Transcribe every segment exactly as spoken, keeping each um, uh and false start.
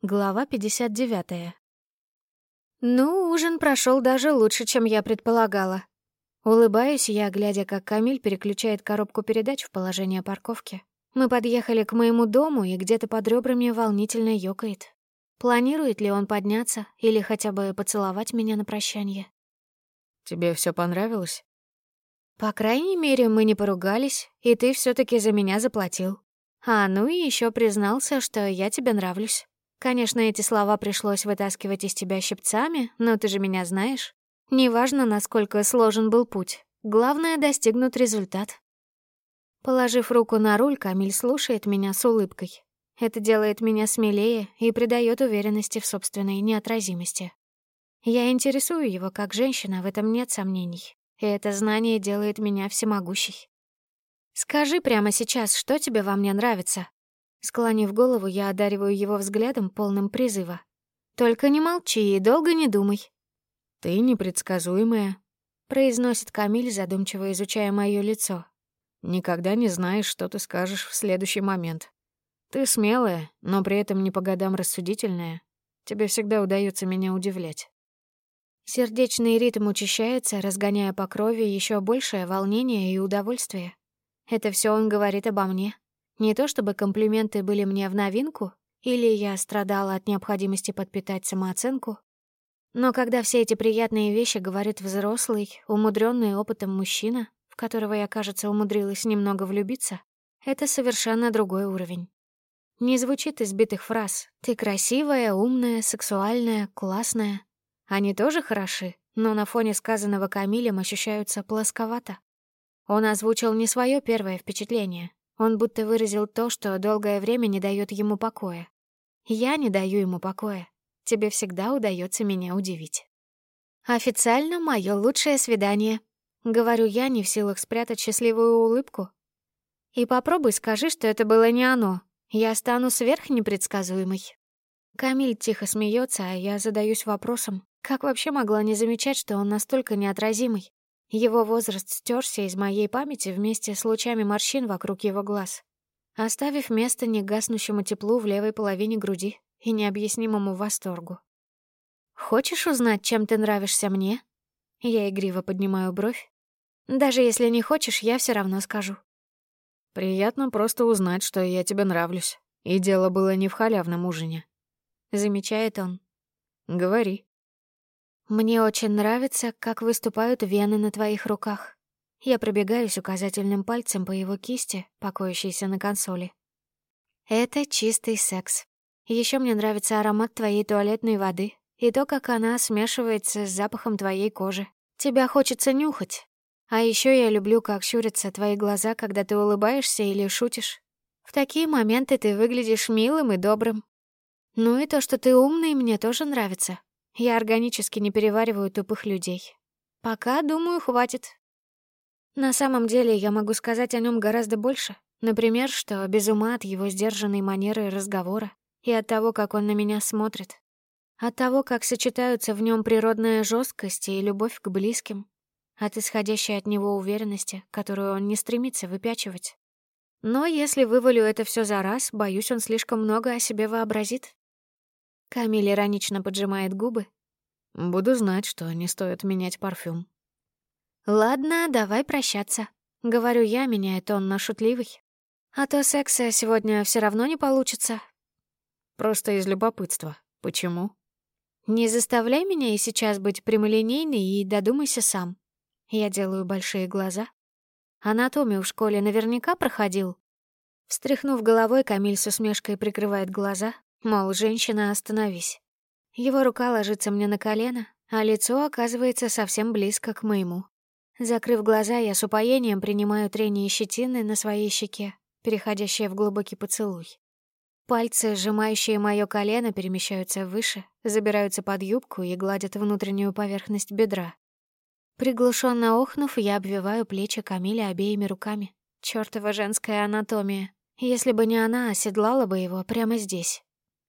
Глава пятьдесят девятая. Ну, ужин прошел даже лучше, чем я предполагала. Улыбаюсь я, глядя, как Камиль переключает коробку передач в положение парковки. Мы подъехали к моему дому, и где-то под ребрами волнительно ёкает. Планирует ли он подняться или хотя бы поцеловать меня на прощание? Тебе все понравилось? По крайней мере, мы не поругались, и ты все таки за меня заплатил. А, ну и еще признался, что я тебе нравлюсь. Конечно, эти слова пришлось вытаскивать из тебя щипцами, но ты же меня знаешь. Неважно, насколько сложен был путь. Главное — достигнуть результат. Положив руку на руль, Камиль слушает меня с улыбкой. Это делает меня смелее и придает уверенности в собственной неотразимости. Я интересую его как женщина, в этом нет сомнений. И это знание делает меня всемогущей. «Скажи прямо сейчас, что тебе во мне нравится?» Склонив голову, я одариваю его взглядом, полным призыва. «Только не молчи и долго не думай». «Ты непредсказуемая», — произносит Камиль, задумчиво изучая моё лицо. «Никогда не знаешь, что ты скажешь в следующий момент. Ты смелая, но при этом не по годам рассудительная. Тебе всегда удается меня удивлять». Сердечный ритм учащается, разгоняя по крови еще большее волнение и удовольствие. Это все он говорит обо мне. Не то чтобы комплименты были мне в новинку, или я страдала от необходимости подпитать самооценку, но когда все эти приятные вещи говорит взрослый, умудренный опытом мужчина, в которого я, кажется, умудрилась немного влюбиться, это совершенно другой уровень. Не звучит избитых фраз «ты красивая, умная, сексуальная, классная». Они тоже хороши, но на фоне сказанного Камилем ощущаются плосковато. Он озвучил не свое первое впечатление. Он будто выразил то, что долгое время не дает ему покоя. Я не даю ему покоя. Тебе всегда удается меня удивить. Официально мое лучшее свидание. Говорю я, не в силах спрятать счастливую улыбку. И попробуй скажи, что это было не оно. Я стану сверхнепредсказуемой. Камиль тихо смеется, а я задаюсь вопросом, как вообще могла не замечать, что он настолько неотразимый? Его возраст стёрся из моей памяти вместе с лучами морщин вокруг его глаз, оставив место негаснущему теплу в левой половине груди и необъяснимому восторгу. «Хочешь узнать, чем ты нравишься мне?» Я игриво поднимаю бровь. «Даже если не хочешь, я все равно скажу». «Приятно просто узнать, что я тебе нравлюсь. И дело было не в халявном ужине», — замечает он. «Говори». «Мне очень нравится, как выступают вены на твоих руках». Я пробегаюсь указательным пальцем по его кисти, покоящейся на консоли. «Это чистый секс. Еще мне нравится аромат твоей туалетной воды и то, как она смешивается с запахом твоей кожи. Тебя хочется нюхать. А еще я люблю, как щурятся твои глаза, когда ты улыбаешься или шутишь. В такие моменты ты выглядишь милым и добрым. Ну и то, что ты умный, мне тоже нравится. Я органически не перевариваю тупых людей. Пока, думаю, хватит. На самом деле, я могу сказать о нем гораздо больше. Например, что без ума от его сдержанной манеры разговора и от того, как он на меня смотрит. От того, как сочетаются в нем природная жесткость и любовь к близким. От исходящей от него уверенности, которую он не стремится выпячивать. Но если вывалю это все за раз, боюсь, он слишком много о себе вообразит. Камиль иронично поджимает губы. «Буду знать, что не стоит менять парфюм». «Ладно, давай прощаться», — говорю я, меняя тон на шутливый. «А то секса сегодня все равно не получится». «Просто из любопытства. Почему?» «Не заставляй меня и сейчас быть прямолинейной и додумайся сам». Я делаю большие глаза. «Анатомию в школе наверняка проходил?» Встряхнув головой, Камиль с усмешкой прикрывает глаза, мол, женщина, остановись. Его рука ложится мне на колено, а лицо оказывается совсем близко к моему. Закрыв глаза, я с упоением принимаю трение щетины на своей щеке, переходящее в глубокий поцелуй. Пальцы, сжимающие моё колено, перемещаются выше, забираются под юбку и гладят внутреннюю поверхность бедра. Приглушенно охнув, я обвиваю плечи Камиля обеими руками. Чёртова женская анатомия. Если бы не она, оседлала бы его прямо здесь.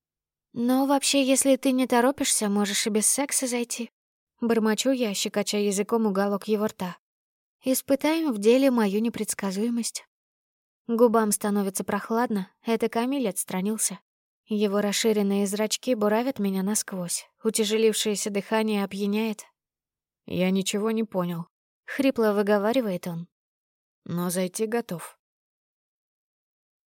Но вообще, если ты не торопишься, можешь и без секса зайти. Бормочу я, щекоча языком уголок его рта. Испытаем в деле мою непредсказуемость. Губам становится прохладно, это Камиль отстранился. Его расширенные зрачки буравят меня насквозь. Утяжелившееся дыхание опьяняет. «Я ничего не понял», — хрипло выговаривает он. «но зайти готов».